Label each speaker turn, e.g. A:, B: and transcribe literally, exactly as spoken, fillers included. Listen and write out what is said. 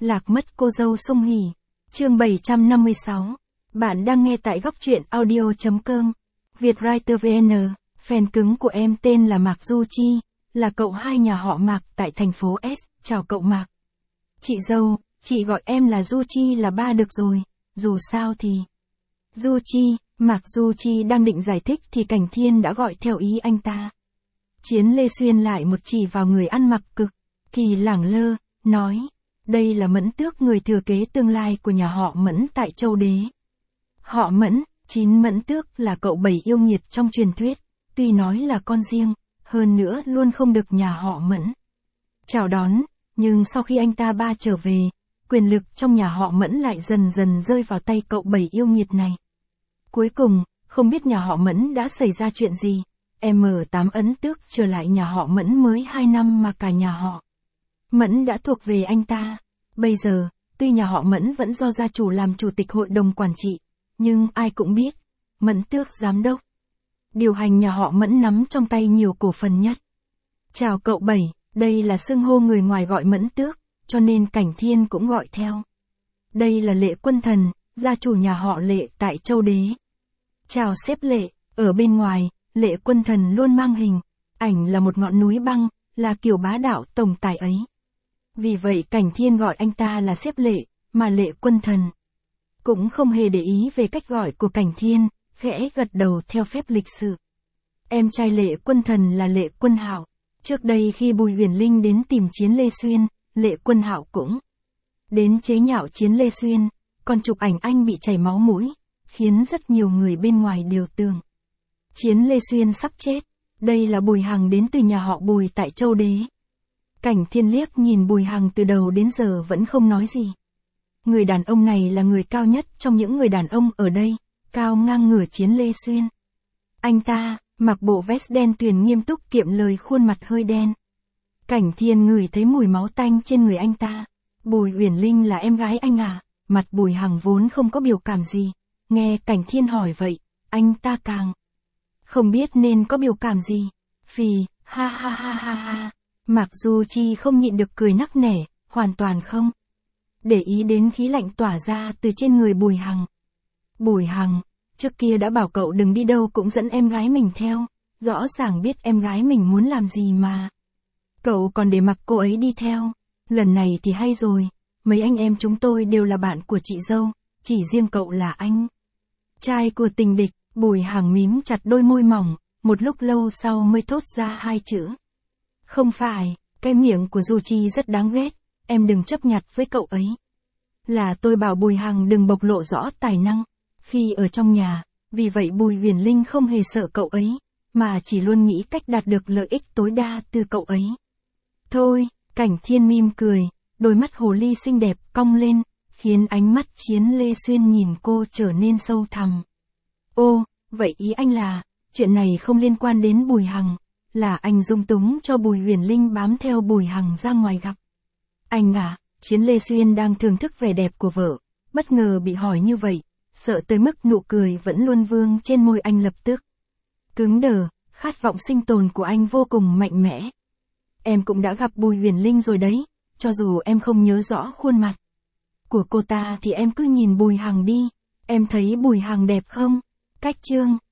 A: Lạc mất cô dâu Sung Hỉ. Chương bảy trăm năm mươi sáu. Bạn đang nghe tại góc truyện audio chấm com. Vietwriter vê en. Fan cứng của em tên là Mạc Du Chi, là cậu hai nhà họ Mạc tại thành phố S. Chào cậu Mạc. Chị dâu, chị gọi em là Du Chi là ba được rồi, dù sao thì... Du Chi, Mạc Du Chi đang định giải thích thì Cảnh Thiên đã gọi theo ý anh ta. Chiến Lê Xuyên lại một chỉ vào người ăn mặc cực kỳ lẳng lơ, nói, đây là Mẫn Tước, người thừa kế tương lai của nhà họ Mẫn tại Châu Đế. Họ Mẫn, chín Mẫn Tước là cậu bảy yêu nghiệt trong truyền thuyết, tuy nói là con riêng, hơn nữa luôn không được nhà họ Mẫn chào đón, nhưng sau khi anh ta ba trở về, quyền lực trong nhà họ Mẫn lại dần dần rơi vào tay cậu bảy yêu nghiệt này. Cuối cùng, không biết nhà họ Mẫn đã xảy ra chuyện gì, M tám Ấn Tước trở lại nhà họ Mẫn mới hai năm mà cả nhà họ Mẫn đã thuộc về anh ta. Bây giờ, tuy nhà họ Mẫn vẫn do gia chủ làm chủ tịch hội đồng quản trị, nhưng ai cũng biết, Mẫn Tước giám đốc điều hành nhà họ Mẫn nắm trong tay nhiều cổ phần nhất. Chào cậu bảy, đây là xưng hô người ngoài gọi Mẫn Tước, cho nên Cảnh Thiên cũng gọi theo. Đây là Lệ Quân Thần, gia chủ nhà họ Lệ tại Châu Đế. Chào sếp Lệ, ở bên ngoài, Lệ Quân Thần luôn mang hình ảnh là một ngọn núi băng, là kiểu bá đạo tổng tài ấy. Vì vậy Cảnh Thiên gọi anh ta là sếp Lệ, mà Lệ Quân Thần cũng không hề để ý về cách gọi của Cảnh Thiên, khẽ gật đầu theo phép lịch sự. Em trai Lệ Quân Thần là Lệ Quân Hạo. Trước đây khi Bùi Huyền Linh đến tìm Chiến Lê Xuyên, Lệ Quân Hạo cũng đến chế nhạo Chiến Lê Xuyên, còn chụp ảnh anh bị chảy máu mũi, khiến rất nhiều người bên ngoài đều tưởng Chiến Lê Xuyên sắp chết. Đây là Bùi Hằng đến từ nhà họ Bùi tại Châu Đế. Cảnh Thiên liếc nhìn Bùi Hằng từ đầu đến giờ vẫn không nói gì. Người đàn ông này là người cao nhất trong những người đàn ông ở đây, cao ngang ngửa Chiến Lê Xuyên. Anh ta mặc bộ vest đen tuyền nghiêm túc, kiệm lời, khuôn mặt hơi đen. Cảnh Thiên ngửi thấy mùi máu tanh trên người anh ta. Bùi Huyền Linh là em gái anh à? Mặt Bùi Hằng vốn không có biểu cảm gì, nghe Cảnh Thiên hỏi vậy, anh ta càng không biết nên có biểu cảm gì. Phì, ha ha ha ha ha. Mạc Du Chi không nhịn được cười nắc nẻ, hoàn toàn không để ý đến khí lạnh tỏa ra từ trên người Bùi Hằng. Bùi Hằng, trước kia đã bảo cậu đừng đi đâu cũng dẫn em gái mình theo, rõ ràng biết em gái mình muốn làm gì mà cậu còn để mặc cô ấy đi theo. Lần này thì hay rồi, mấy anh em chúng tôi đều là bạn của chị dâu, chỉ riêng cậu là anh trai của tình địch. Bùi Hằng mím chặt đôi môi mỏng, một lúc lâu sau mới thốt ra hai chữ. Không phải, cái miệng của Du Chi rất đáng ghét, em đừng chấp nhặt với cậu ấy. Là tôi bảo Bùi Hằng đừng bộc lộ rõ tài năng khi ở trong nhà, vì vậy Bùi Huyền Linh không hề sợ cậu ấy, mà chỉ luôn nghĩ cách đạt được lợi ích tối đa từ cậu ấy. Thôi, Cảnh Thiên mỉm cười, đôi mắt hồ ly xinh đẹp cong lên, khiến ánh mắt Chiến Lê Xuyên nhìn cô trở nên sâu thẳm. Ô, vậy ý anh là, chuyện này không liên quan đến Bùi Hằng, là anh dung túng cho Bùi Huyền Linh bám theo Bùi Hằng ra ngoài gặp anh à? Chiến Lê Xuyên đang thưởng thức vẻ đẹp của vợ, bất ngờ bị hỏi như vậy, sợ tới mức nụ cười vẫn luôn vương trên môi anh lập tức cứng đờ. Khát vọng sinh tồn của anh vô cùng mạnh mẽ. Em cũng đã gặp Bùi Huyền Linh rồi đấy, cho dù em không nhớ rõ khuôn mặt của cô ta thì em cứ nhìn Bùi Hằng đi, em thấy Bùi Hằng đẹp không? Cách chương